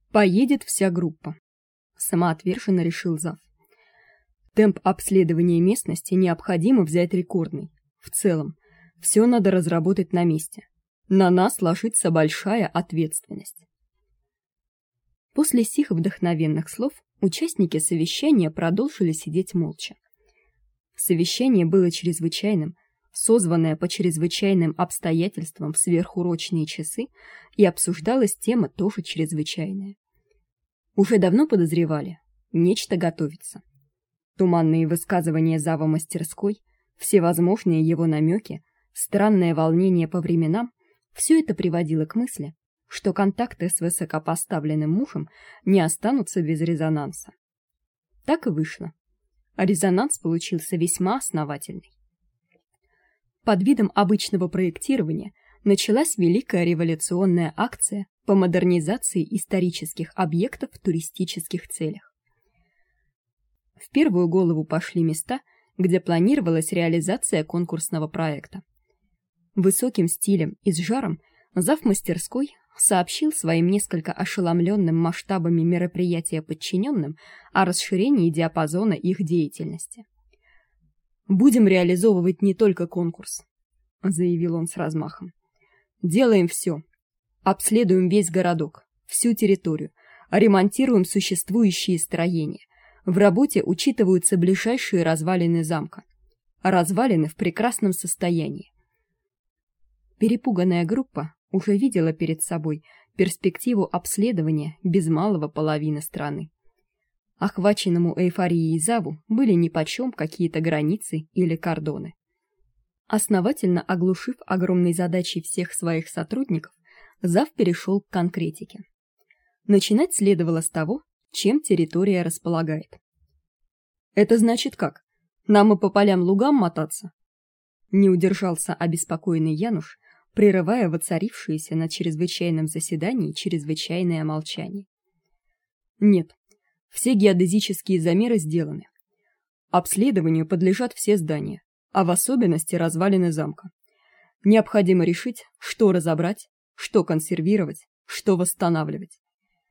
Поедет вся группа, самоотверженно решил зав. Темп обследования местности необходимо взять рекордный. В целом, все надо разработать на месте. На нас ложится большая ответственность. После сих вдохновенных слов участники совещания продолжили сидеть молча. Совещание было чрезвычайным, созванное по чрезвычайным обстоятельствам в сверхурочные часы, и обсуждалась тема тоже чрезвычайная. Уже давно подозревали, нечто готовится. Туманные высказывания зава мастерской, всевозможные его намеки, странное волнение по временам — все это приводило к мысли, что контакты с высокопоставленным мужем не останутся без резонанса. Так и вышло. А резонанс получился весьма основательный. Под видом обычного проектирования началась великая революционная акция по модернизации исторических объектов в туристических целях. В первую голову пошли места, где планировалась реализация конкурсного проекта. Высоким стилем и с жаром зав. Мастерской сообщил своим несколько ошеломленным масштабами мероприятия подчиненным о расширении диапазона их деятельности. «Будем реализовывать не только конкурс», — заявил он с размахом. «Делаем все. Обследуем весь городок, всю территорию, ремонтируем существующие строения. В работе учитываются ближайшие развалины замка. Развалины в прекрасном состоянии». Перепуганная группа уже видела перед собой перспективу обследования без малого половины страны. Охваченному эйфорией заву были нипочем какие-то границы или кордоны. Основательно оглушив огромной задачей всех своих сотрудников, зав перешел к конкретике. Начинать следовало с того, чем территория располагает. «Это значит как? Нам и по полям-лугам мотаться?» Не удержался обеспокоенный Януш, прерывая воцарившееся на чрезвычайном заседании чрезвычайное молчание. «Нет, все геодезические замеры сделаны. Обследованию подлежат все здания, а в особенности развалины замка. Необходимо решить, что разобрать, что консервировать, что восстанавливать.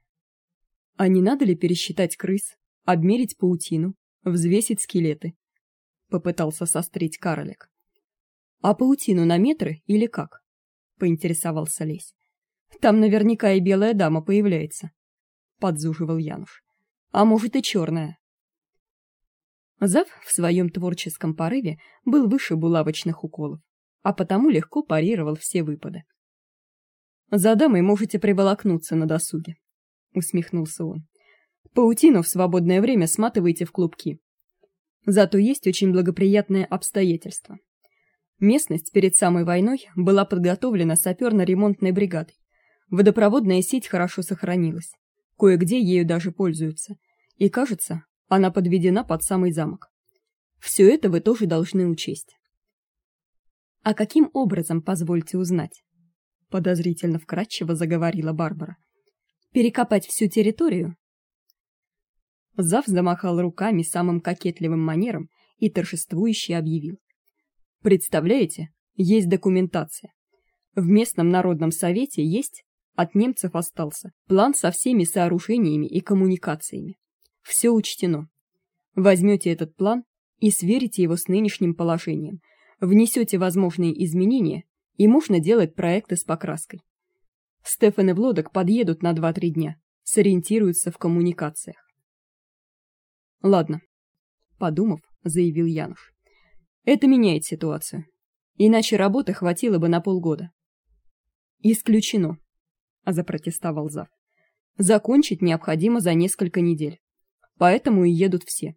А не надо ли пересчитать крыс, обмерить паутину, взвесить скелеты?» Попытался сострить Карлик. «А паутину на метры или как?» Поинтересовался Лесь. «Там наверняка и белая дама появляется», подзуживал Януш. «А может и черная». Зав в своем творческом порыве был выше булавочных уколов, а потому легко парировал все выпады. «За дамой можете приволокнуться на досуге», усмехнулся он. «Паутину в свободное время сматывайте в клубки. Зато есть очень благоприятное обстоятельство. Местность перед самой войной была подготовлена саперно-ремонтной бригадой. Водопроводная сеть хорошо сохранилась. Кое-где ею даже пользуются. И, кажется, она подведена под самый замок. Все это вы тоже должны учесть». «А каким образом, позвольте узнать?» Подозрительно вкратчиво заговорила Барбара. «Перекопать всю территорию?» Зав замахал руками самым кокетливым манером и торжествующе объявил. «Представляете, есть документация. В местном народном совете есть, от немцев остался, план со всеми сооружениями и коммуникациями. Все учтено. Возьмете этот план и сверите его с нынешним положением, внесете возможные изменения, и можно делать проекты с покраской. Стефан и Влодок подъедут на 2-3 дня, сориентируются в коммуникациях». «Ладно», — подумав, заявил Януш. «Это меняет ситуацию. Иначе работы хватило бы на полгода». «Исключено», — запротестовал зав. «Закончить необходимо за несколько недель. Поэтому и едут все».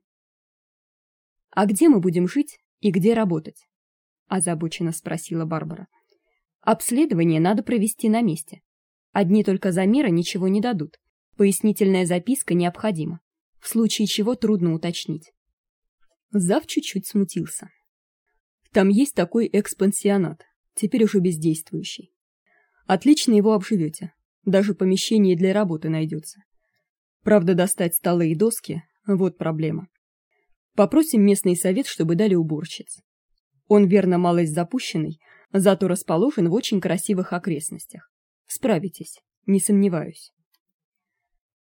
«А где мы будем жить и где работать?» — озабоченно спросила Барбара. «Обследование надо провести на месте. Одни только замеры ничего не дадут. Пояснительная записка необходима, в случае чего трудно уточнить». Зав чуть-чуть смутился. «Там есть такой экспансионат, теперь уже бездействующий. Отлично его обживете, даже помещение для работы найдется. Правда, достать столы и доски — вот проблема. Попросим местный совет, чтобы дали уборщиц. Он, верно, малость запущенный, зато расположен в очень красивых окрестностях. Справитесь, не сомневаюсь».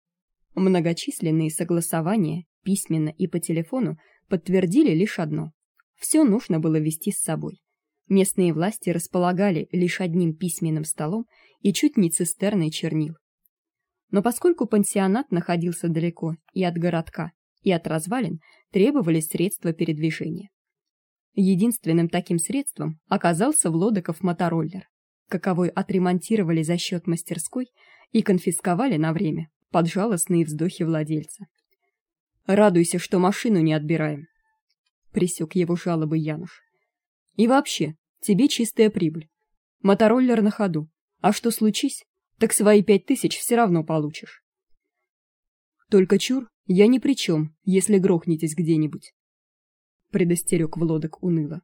Многочисленные согласования, письменно и по телефону, подтвердили лишь одно: все нужно было везти с собой. Местные власти располагали лишь одним письменным столом и чуть не цистерной чернил. Но поскольку пансионат находился далеко и от городка, и от развалин, требовались средства передвижения. Единственным таким средством оказался Влодоков мотороллер, каковой отремонтировали за счет мастерской и конфисковали на время под жалостные вздохи владельца. «Радуйся, что машину не отбираем», — пресек его жалобы Януш. «И вообще, тебе чистая прибыль. Мотороллер на ходу, а что случись, так свои 5000 все равно получишь». «Только чур, я ни при чем, если грохнетесь где-нибудь», — предостерег Влодок уныло.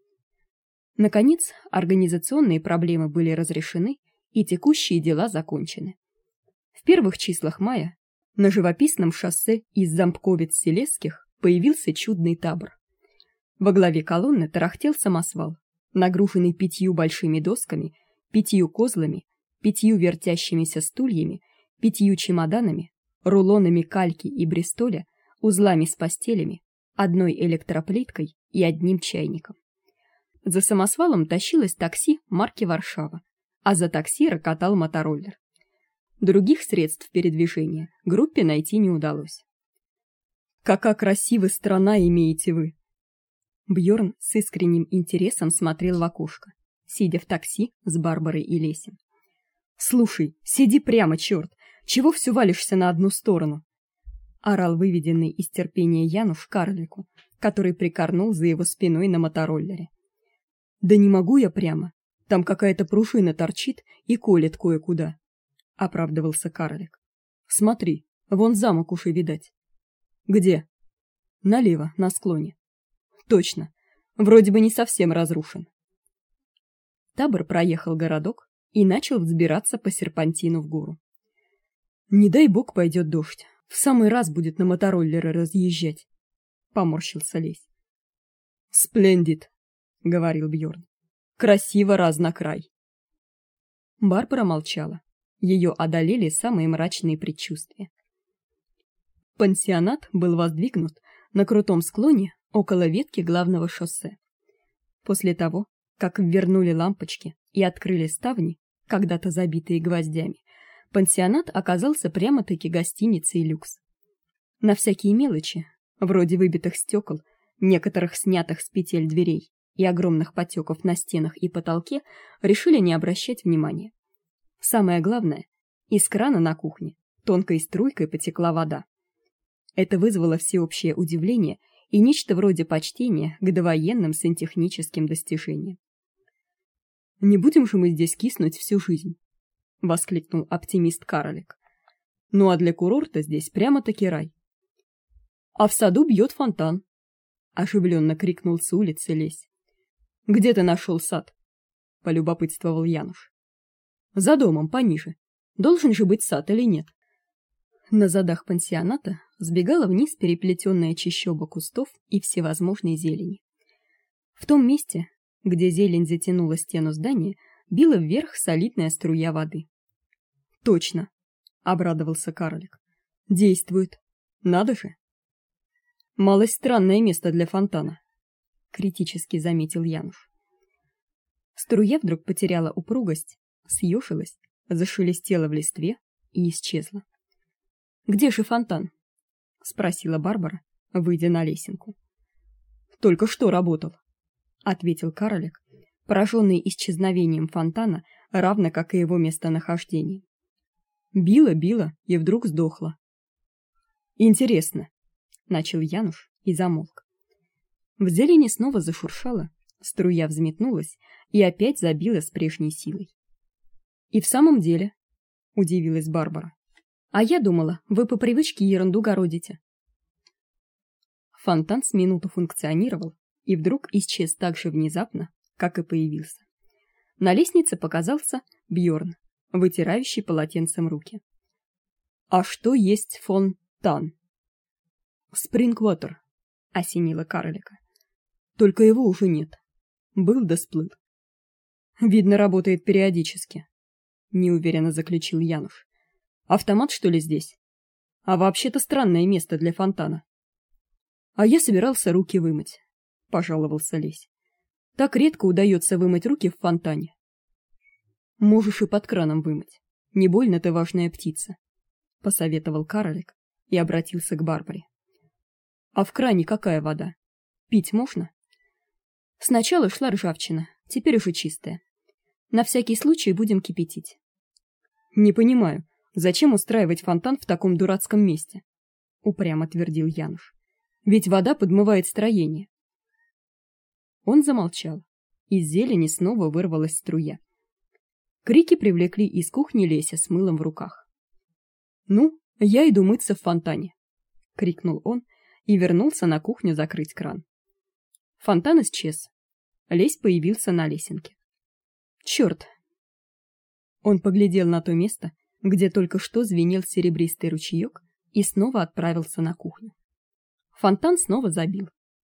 Наконец, организационные проблемы были разрешены, и текущие дела закончены. В первых числах мая на живописном шоссе из Замковец-Селесских появился чудный табор. Во главе колонны тарахтел самосвал, нагруженный 5 большими досками, 5 козлами, 5 вертящимися стульями, 5 чемоданами, рулонами кальки и бристоля, узлами с постелями, одной электроплиткой и одним чайником. За самосвалом тащилось такси марки Варшава, а за такси рокотал мотороллер. Других средств передвижения группе найти не удалось. «Какая красивая страна имеете вы!» Бьорн с искренним интересом смотрел в окошко, сидя в такси с Барбарой и Лесем. «Слушай, сиди прямо, черт! Чего все валишься на одну сторону?» Орал выведенный из терпения Януш карлику, который прикорнул за его спиной на мотороллере. «Да не могу я прямо. Там какая-то пружина торчит и колет кое-куда», — оправдывался карлик. «Смотри, вон замок уж и видать». «Где?» «Налево, на склоне». «Точно. Вроде бы не совсем разрушен». Табор проехал городок и начал взбираться по серпантину в гору. «Не дай бог пойдет дождь. В самый раз будет на мотороллеры разъезжать», — поморщился Лесь. «Сплендид», — говорил Бьорн. «Красиво раз на край». Барбара молчала. Ее одолели самые мрачные предчувствия. Пансионат был воздвигнут на крутом склоне около ветки главного шоссе. После того, как ввернули лампочки и открыли ставни, когда-то забитые гвоздями, пансионат оказался прямо-таки гостиницей люкс. На всякие мелочи, вроде выбитых стекол, некоторых снятых с петель дверей и огромных потеков на стенах и потолке, решили не обращать внимания. Самое главное, из крана на кухне тонкой струйкой потекла вода. Это вызвало всеобщее удивление и нечто вроде почтения к довоенным сантехническим достижениям. «Не будем же мы здесь киснуть всю жизнь», — воскликнул оптимист-карлик. «Ну а для курорта здесь прямо-таки рай». «А в саду бьет фонтан», — оживленно крикнул с улицы Лесь. «Где ты нашел сад?» — полюбопытствовал Януш. «За домом, пониже. Должен же быть сад или нет?» На задах пансионата сбегала вниз переплетенная чащоба кустов и всевозможной зелени. В том месте, где зелень затянула стену здания, била вверх солидная струя воды. «Точно!» — обрадовался карлик. «Действует! Надо же!» «Малость странное место для фонтана», — критически заметил Януш. Струя вдруг потеряла упругость, съежилась, зашелестела в листве и исчезла. «Где же фонтан?» — спросила Барбара, выйдя на лесенку. «Только что работал», — ответил карлик, пораженный исчезновением фонтана, равно как и его местонахождением. Било и вдруг сдохло. «Интересно», — начал Януш и замолк. В зелени снова зашуршало, струя взметнулась и опять забила с прежней силой. «И в самом деле», — удивилась Барбара, — «а я думала, вы по привычке ерунду городите». Фонтан с минуту функционировал и вдруг исчез так же внезапно, как и появился. На лестнице показался Бьорн, вытирающий полотенцем руки. «А что есть фонтан?» «Спрингвотер», — осенило карлика. «Только его уже нет. Был да сплыл». «Видно, работает периодически», — неуверенно заключил Януш. «Автомат, что ли, здесь?» А вообще-то странное место для фонтана. А я собирался руки вымыть, пожаловался Лесь. Так редко удается вымыть руки в фонтане. Можешь и под краном вымыть. Не больно ты важная птица, посоветовал карлик и обратился к Барбаре. А в кране какая вода? Пить можно? Сначала шла ржавчина, теперь уже чистая. На всякий случай будем кипятить. Не понимаю, зачем устраивать фонтан в таком дурацком месте? Упрямо твердил Януш. Ведь вода подмывает строение. Он замолчал. Из зелени снова вырвалась струя. Крики привлекли из кухни Леся с мылом в руках. "Ну, я иду мыться в фонтане", крикнул он и вернулся на кухню закрыть кран. Фонтан исчез. Лесь появился на лесенке. Чёрт! Он поглядел на то место, где только что звенел серебристый ручеёк, и снова отправился на кухню. Фонтан снова забил.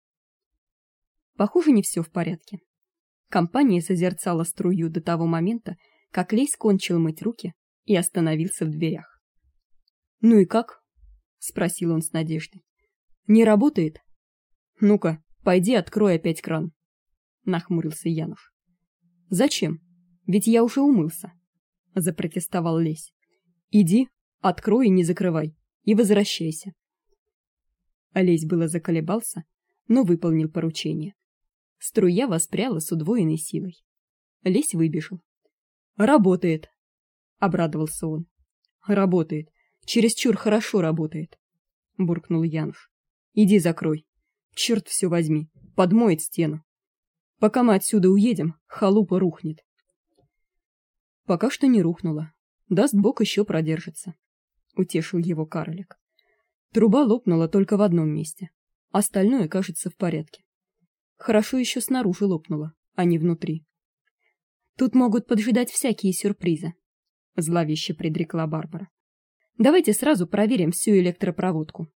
Похоже, не всё в порядке. Компания созерцала струю до того момента, как Лесь кончил мыть руки и остановился в дверях. "Ну и как?" спросил он с надеждой. "Не работает? Ну-ка, пойди открой опять кран", нахмурился Януш. "Зачем? Ведь я уже умылся", запротестовал Лесь. "Иди, открой и не закрывай, и возвращайся". Лесь было заколебался, но выполнил поручение. Струя воспряла с удвоенной силой. Лесь выбежал. "Работает", обрадовался он. "Работает. Чересчур хорошо работает", буркнул Януш. "Иди закрой. Чёрт всё возьми, подмоет стену. Пока мы отсюда уедем, халупа рухнет". Пока что не рухнула. Даст Бог ещё продержится, утешил его карлик. Труба лопнула только в одном месте. Остальное, кажется, в порядке. Хорошо ещё снаружи лопнула, а не внутри. Тут могут поджидать всякие сюрпризы, зловеще предрекла Барбара. Давайте сразу проверим всю электропроводку.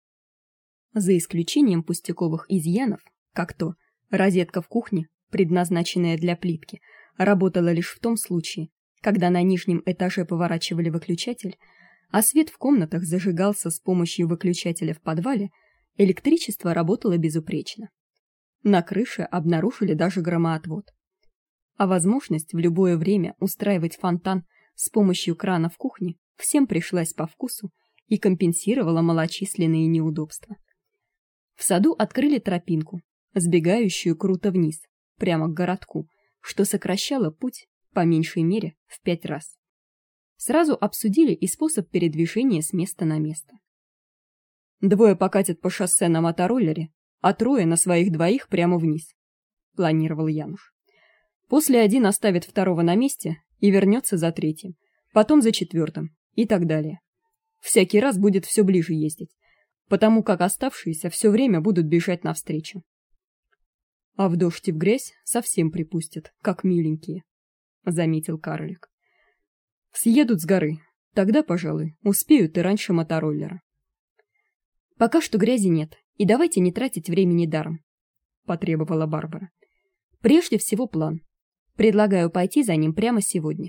За исключением пустяковых изъянов, как то розетка в кухне, предназначенная для плитки, работала лишь в том случае, когда на нижнем этаже поворачивали выключатель, а свет в комнатах зажигался с помощью выключателя в подвале, электричество работало безупречно. На крыше обнаружили даже громоотвод. А возможность в любое время устраивать фонтан с помощью крана в кухне всем пришлась по вкусу и компенсировала малочисленные неудобства. В саду открыли тропинку, сбегающую круто вниз, прямо к городку, что сокращало путь по меньшей мере в 5 раз. Сразу обсудили и способ передвижения с места на место. 2 покатят по шоссе на мотороллере, а 3 на своих двоих прямо вниз, планировал Януш. После один оставит 2 на месте и вернется за 3, потом за 4 и так далее. Всякий раз будет все ближе ездить, потому как оставшиеся все время будут бежать навстречу. А в дождь и в грязь совсем припустят, как миленькие, заметил карлик. Съедут с горы, тогда, пожалуй, успеют и раньше мотороллера. Пока что грязи нет, и давайте не тратить времени даром, потребовала Барбара. Прежде всего план. Предлагаю пойти за ним прямо сегодня.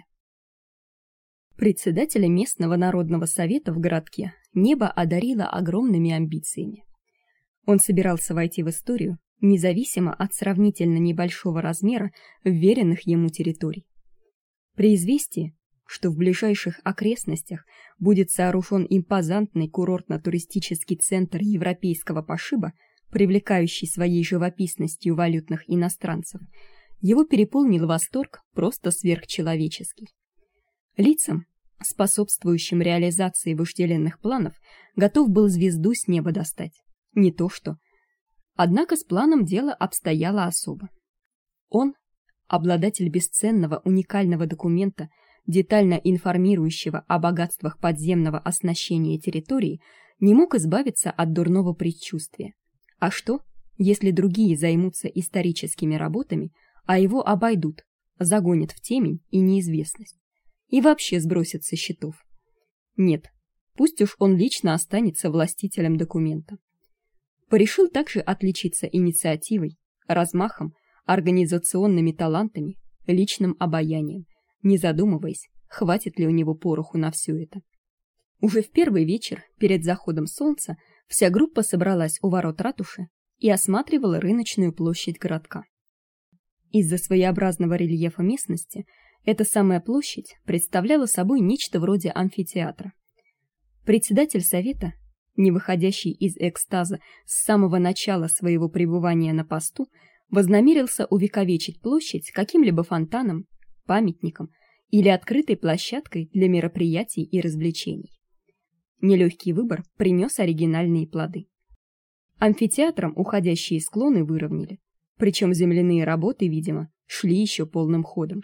Председателя местного народного совета в городке небо одарило огромными амбициями. Он собирался войти в историю, независимо от сравнительно небольшого размера вверенных ему территорий. При известии, что в ближайших окрестностях будет сооружен импозантный курортно-туристический центр европейского пошиба, привлекающий своей живописностью валютных иностранцев, его переполнил восторг просто сверхчеловеческий. Лицам, способствующим реализации вожделенных планов, готов был звезду с неба достать. Не то что. Однако с планом дело обстояло особо. Он, обладатель бесценного уникального документа, детально информирующего о богатствах подземного оснащения территории, не мог избавиться от дурного предчувствия. А что, если другие займутся историческими работами, а его обойдут, загонят в темень и неизвестность, и вообще сбросят со счетов? Нет, пусть уж он лично останется властителем документа. Порешил также отличиться инициативой, размахом, организационными талантами, личным обаянием, не задумываясь, хватит ли у него пороху на все это. Уже в первый вечер перед заходом солнца вся группа собралась у ворот ратуши и осматривала рыночную площадь городка. Из-за своеобразного рельефа местности эта самая площадь представляла собой нечто вроде амфитеатра. Председатель совета, не выходящий из экстаза с самого начала своего пребывания на посту, вознамерился увековечить площадь каким-либо фонтаном, памятником или открытой площадкой для мероприятий и развлечений. Нелегкий выбор принес оригинальные плоды. Амфитеатром уходящие склоны выровняли, причем земляные работы, видимо, шли еще полным ходом.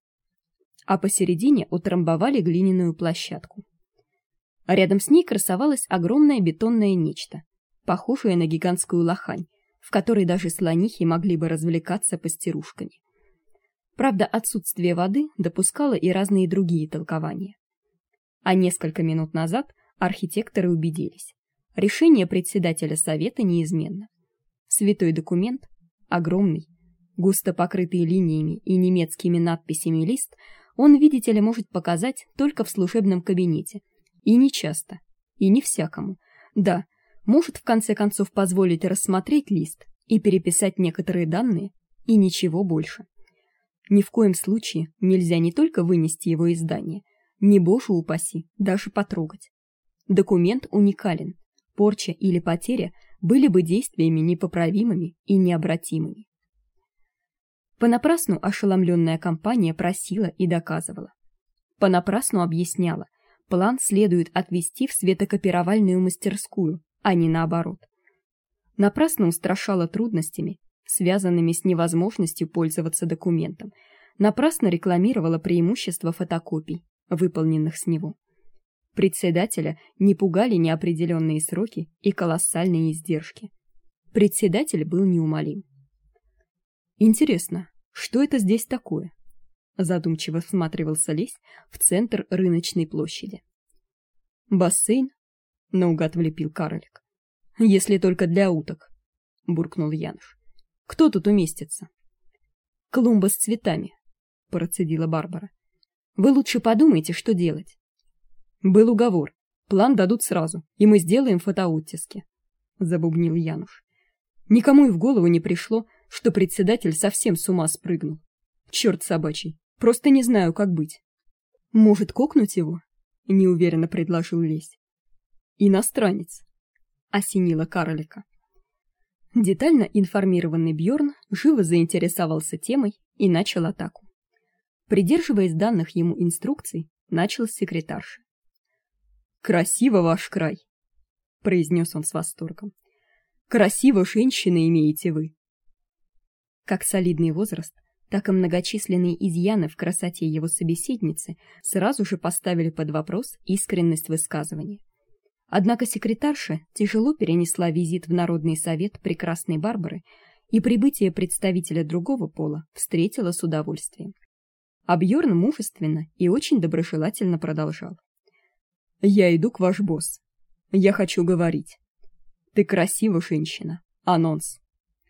А посередине утрамбовали глиняную площадку. А рядом с ней красовалось огромное бетонное нечто, похожее на гигантскую лохань, в которой даже слонихи могли бы развлекаться пастирушками. Правда, отсутствие воды допускало и разные другие толкования. А несколько минут назад архитекторы убедились: решение председателя совета неизменно. Святой документ, огромный, густо покрытый линиями и немецкими надписями лист, он, видите ли, может показать только в служебном кабинете, и не часто, и не всякому. Да, может в конце концов позволить рассмотреть лист и переписать некоторые данные, и ничего больше. Ни в коем случае нельзя не только вынести его из здания, не боже упаси, даже потрогать. Документ уникален. Порча или потеря были бы действиями непоправимыми и необратимыми. Понапрасну ошеломленная компания просила и доказывала. Понапрасну объясняла: план следует отвести в светокопировальную мастерскую, а не наоборот. Напрасно устрашала трудностями, связанными с невозможностью пользоваться документом. Напрасно рекламировала преимущества фотокопий, выполненных с него. Председателя не пугали неопределенные сроки и колоссальные издержки. Председатель был неумолим. Интересно, что это здесь такое? Задумчиво всматривался Лесь в центр рыночной площади. Бассейн? Наугад влепил Карлик. Если только для уток, буркнул Януш. Кто тут уместится? Клумба с цветами, процедила Барбара. Вы лучше подумайте, что делать. Был уговор. План дадут сразу, и мы сделаем фотооттиски, забубнил Януш. Никому и в голову не пришло, что председатель совсем с ума спрыгнул. Черт собачий, просто не знаю, как быть. Может, кокнуть его? Неуверенно предложил Лесь. Иностранец, осенила Карлика. Детально информированный Бьорн живо заинтересовался темой и начал атаку. Придерживаясь данных ему инструкций, начал с секретарши. «Красиво ваш край!» — произнес он с восторгом. «Красиво женщины имеете вы!» Как солидный возраст, так и многочисленные изъяны в красоте его собеседницы сразу же поставили под вопрос искренность высказывания. Однако секретарша тяжело перенесла визит в Народный совет прекрасной Барбары и прибытие представителя другого пола встретила с удовольствием. А Бьорн мужественно и очень доброжелательно продолжал. «Я иду к ваш босс. Я хочу говорить. Ты красива, женщина. Анонс».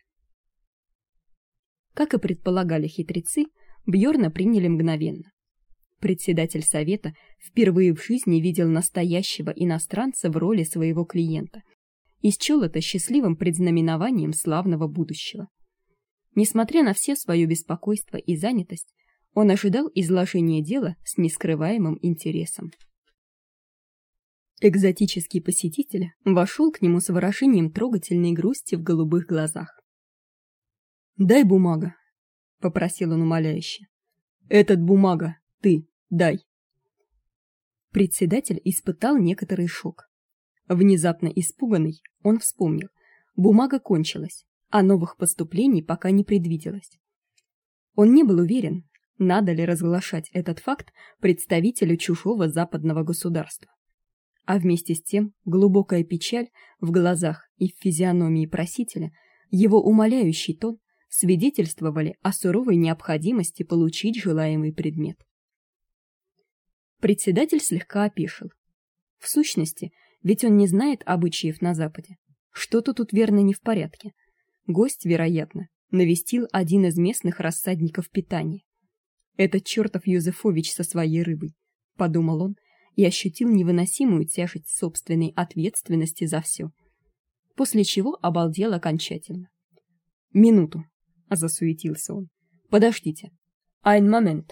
Как и предполагали хитрецы, Бьорна приняли мгновенно. Председатель совета впервые в жизни видел настоящего иностранца в роли своего клиента и счел это счастливым предзнаменованием славного будущего. Несмотря на все свое беспокойство и занятость, он ожидал изложения дела с нескрываемым интересом. Экзотический посетитель вошел к нему с выражением трогательной грусти в голубых глазах. «Дай бумага», — попросил он умоляюще. «Этот бумага, ты, дай». Председатель испытал некоторый шок. Внезапно испуганный, он вспомнил. Бумага кончилась, а новых поступлений пока не предвиделось. Он не был уверен, надо ли разглашать этот факт представителю чужого западного государства. А вместе с тем глубокая печаль в глазах и в физиономии просителя, его умоляющий тон свидетельствовали о суровой необходимости получить желаемый предмет. Председатель слегка опешил. В сущности, ведь он не знает обычаев на Западе. Что-то тут верно не в порядке. Гость, вероятно, навестил один из местных рассадников питания. Этот чертов Юзефович со своей рыбой, подумал он, и ощутил невыносимую тяжесть собственной ответственности за все, после чего обалдел окончательно. «Минуту», — засуетился он. «Подождите. Ein Moment».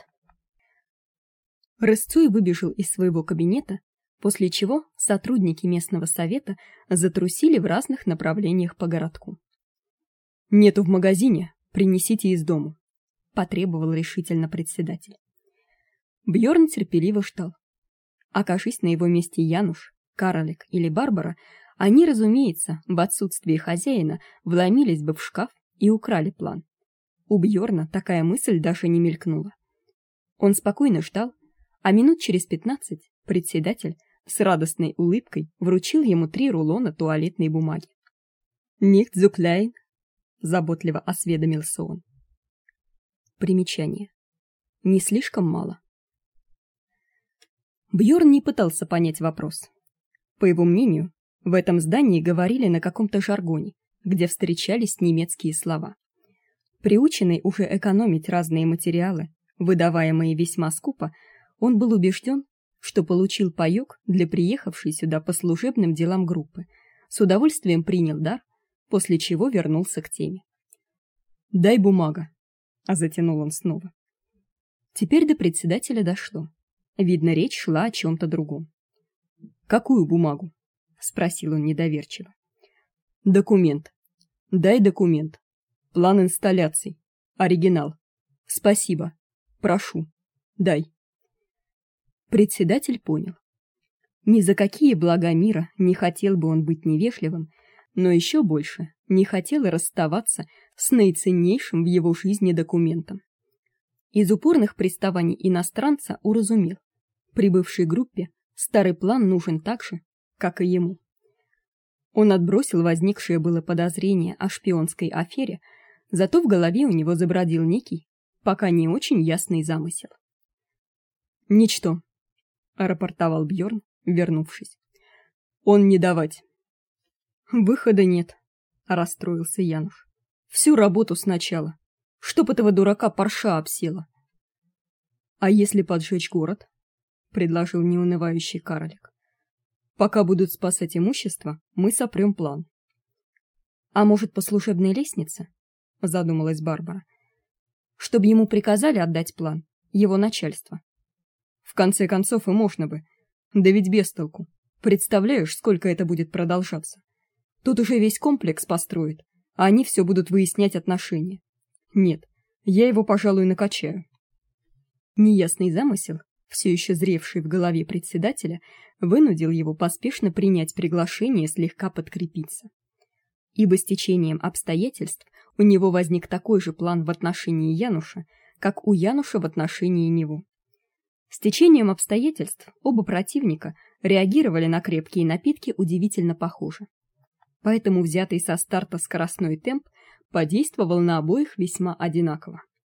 Рысцой выбежал из своего кабинета, после чего сотрудники местного совета затрусили в разных направлениях по городку. «Нету в магазине, принесите из дому», — потребовал решительно председатель. Бьорн терпеливо ждал. Окажись на его месте Януш, Каролек или Барбара, они, разумеется, в отсутствие хозяина вломились бы в шкаф и украли план. У Бьорна такая мысль даже не мелькнула. Он спокойно ждал, а минут через 15 председатель с радостной улыбкой вручил ему 3 рулона туалетной бумаги. «Nicht so klein», — заботливо осведомился он. Примечание. Не слишком мало. Бьорн не пытался понять вопрос. По его мнению, в этом здании говорили на каком-то жаргоне, где встречались немецкие слова. Приученный уже экономить разные материалы, выдаваемые весьма скупо, он был убежден, что получил паёк для приехавшей сюда по служебным делам группы, с удовольствием принял дар, после чего вернулся к теме. «Дай бумага», — затянул он снова. Теперь до председателя дошло. Видно, речь шла о чем-то другом. «Какую бумагу?» — спросил он недоверчиво. «Документ. Дай документ. План инсталляций. Оригинал. Спасибо. Прошу. Дай». Председатель понял. Ни за какие блага мира не хотел бы он быть невежливым, но еще больше не хотел расставаться с наиценнейшим в его жизни документом. Из упорных приставаний иностранца уразумел: прибывшей группе старый план нужен так же, как и ему. Он отбросил возникшее было подозрение о шпионской афере, зато в голове у него забродил некий, пока не очень ясный замысел. «Ничто», — рапортовал Бьорн, вернувшись. «Он не давать». «Выхода нет», — расстроился Януш. «Всю работу сначала. Чтоб этого дурака парша обсела». «А если поджечь город?» — предложил неунывающий Каролек. «Пока будут спасать имущество, мы сопрем план». «А может, по служебной лестнице?» — задумалась Барбара. «Чтобы ему приказали отдать план, его начальство». «В конце концов и можно бы. Да ведь без толку. Представляешь, сколько это будет продолжаться? Тут уже весь комплекс построят, а они все будут выяснять отношения. Нет, я его, пожалуй, накачаю». Неясный замысел, все еще зревший в голове председателя, вынудил его поспешно принять приглашение слегка подкрепиться. Ибо с течением обстоятельств у него возник такой же план в отношении Януша, как у Януша в отношении него. С течением обстоятельств оба противника реагировали на крепкие напитки удивительно похоже. Поэтому взятый со старта скоростной темп подействовал на обоих весьма одинаково.